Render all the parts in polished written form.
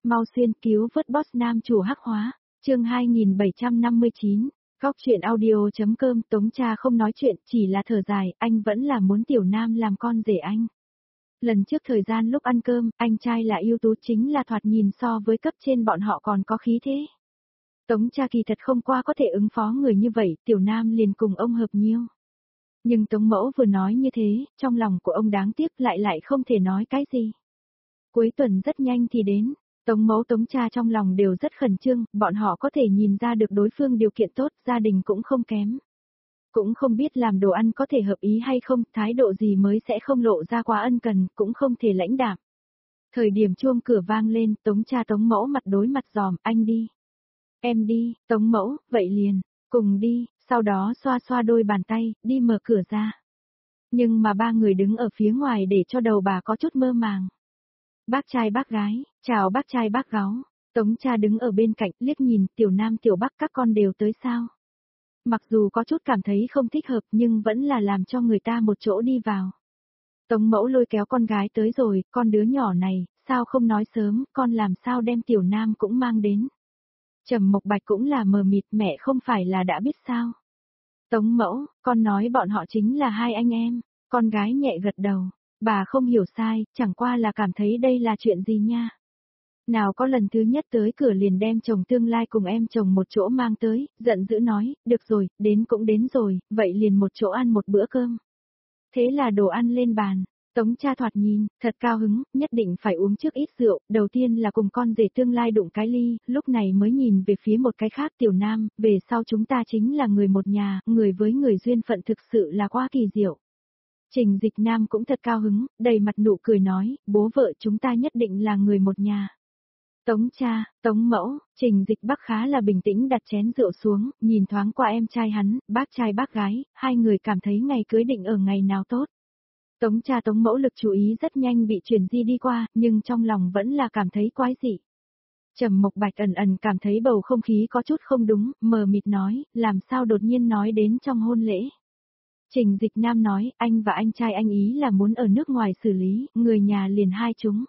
mau xuyên cứu vớt boss nam chủ hắc hóa, chương 2759, góc chuyện audio.com. Tống cha không nói chuyện, chỉ là thở dài, anh vẫn là muốn tiểu nam làm con rể anh. Lần trước thời gian lúc ăn cơm, anh trai là ưu tú, chính là thoạt nhìn so với cấp trên bọn họ còn có khí thế. Tống cha kỳ thật không qua có thể ứng phó người như vậy, tiểu nam liền cùng ông hợp nhiêu. Nhưng Tống mẫu vừa nói như thế, trong lòng của ông đáng tiếc lại không thể nói cái gì. Cuối tuần rất nhanh thì đến, Tống mẫu Tống cha trong lòng đều rất khẩn trương, bọn họ có thể nhìn ra được đối phương điều kiện tốt, gia đình cũng không kém. Cũng không biết làm đồ ăn có thể hợp ý hay không, thái độ gì mới sẽ không lộ ra quá ân cần, cũng không thể lãnh đạm. Thời điểm chuông cửa vang lên, Tống cha Tống mẫu mặt đối mặt giòm, anh đi. Em đi, Tống mẫu, vậy liền, cùng đi, sau đó xoa xoa đôi bàn tay, đi mở cửa ra. Nhưng mà ba người đứng ở phía ngoài để cho đầu bà có chút mơ màng. Bác trai bác gái, chào bác trai bác gáo. Tống cha đứng ở bên cạnh, liếc nhìn, tiểu nam tiểu bắc các con đều tới sao. Mặc dù có chút cảm thấy không thích hợp nhưng vẫn là làm cho người ta một chỗ đi vào. Tống mẫu lôi kéo con gái tới rồi, con đứa nhỏ này, sao không nói sớm, con làm sao đem tiểu nam cũng mang đến. Trầm Mộc Bạch cũng là mờ mịt, mẹ không phải là đã biết sao. Tống mẫu, con nói bọn họ chính là hai anh em, con gái nhẹ gật đầu, bà không hiểu sai, chẳng qua là cảm thấy đây là chuyện gì nha. Nào có lần thứ nhất tới cửa liền đem chồng tương lai cùng em chồng một chỗ mang tới, giận dữ nói, được rồi, đến cũng đến rồi, vậy liền một chỗ ăn một bữa cơm. Thế là đồ ăn lên bàn, Tống cha thoạt nhìn, thật cao hứng, nhất định phải uống trước ít rượu, đầu tiên là cùng con rể tương lai đụng cái ly, lúc này mới nhìn về phía một cái khác tiểu nam, về sau chúng ta chính là người một nhà, người với người duyên phận thực sự là quá kỳ diệu. Trình Dịch Nam cũng thật cao hứng, đầy mặt nụ cười nói, bố vợ chúng ta nhất định là người một nhà. Tống cha, Tống mẫu, Trình Dịch Bắc khá là bình tĩnh đặt chén rượu xuống, nhìn thoáng qua em trai hắn, bác trai bác gái, hai người cảm thấy ngày cưới định ở ngày nào tốt. Tống cha Tống mẫu lực chú ý rất nhanh bị chuyển di đi qua, nhưng trong lòng vẫn là cảm thấy quái dị. Trầm Mộc Bạch ẩn cảm thấy bầu không khí có chút không đúng, mờ mịt nói, làm sao đột nhiên nói đến trong hôn lễ. Trình Dịch Nam nói, anh và anh trai anh ý là muốn ở nước ngoài xử lý, người nhà liền hai chúng.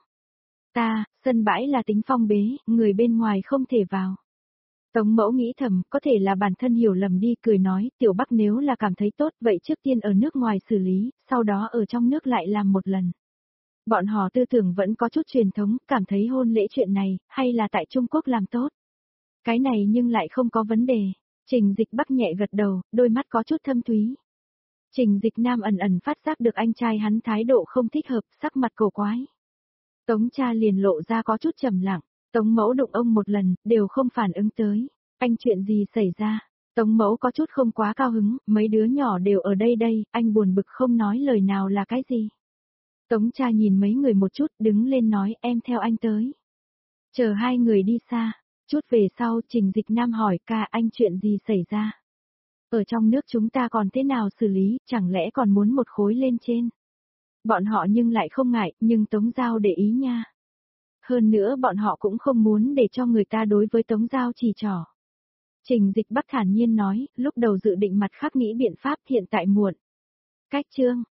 Sân bãi là tính phong bế, người bên ngoài không thể vào. Tống mẫu nghĩ thầm, có thể là bản thân hiểu lầm đi, cười nói, tiểu Bắc nếu là cảm thấy tốt, vậy trước tiên ở nước ngoài xử lý, sau đó ở trong nước lại làm một lần. Bọn họ tư tưởng vẫn có chút truyền thống, cảm thấy hôn lễ chuyện này, hay là tại Trung Quốc làm tốt. Cái này nhưng lại không có vấn đề. Trình Dịch Bắc nhẹ gật đầu, đôi mắt có chút thâm thúy. Trình Dịch Nam ẩn phát giác được anh trai hắn thái độ không thích hợp, sắc mặt cổ quái. Tống cha liền lộ ra có chút trầm lặng, Tống mẫu đụng ông một lần, đều không phản ứng tới. Anh chuyện gì xảy ra? Tống mẫu có chút không quá cao hứng, mấy đứa nhỏ đều ở đây, anh buồn bực không nói lời nào là cái gì. Tống cha nhìn mấy người một chút, đứng lên nói em theo anh tới. Chờ hai người đi xa, chút về sau Trình Dịch Nam hỏi ca anh chuyện gì xảy ra? Ở trong nước chúng ta còn thế nào xử lý, chẳng lẽ còn muốn một khối lên trên? Bọn họ nhưng lại không ngại, nhưng Tống Giao để ý nha. Hơn nữa bọn họ cũng không muốn để cho người ta đối với Tống Giao chỉ trỏ. Trình Dịch Bắc thản nhiên nói, lúc đầu dự định mặt khác nghĩ biện pháp hiện tại muộn. Cách chương,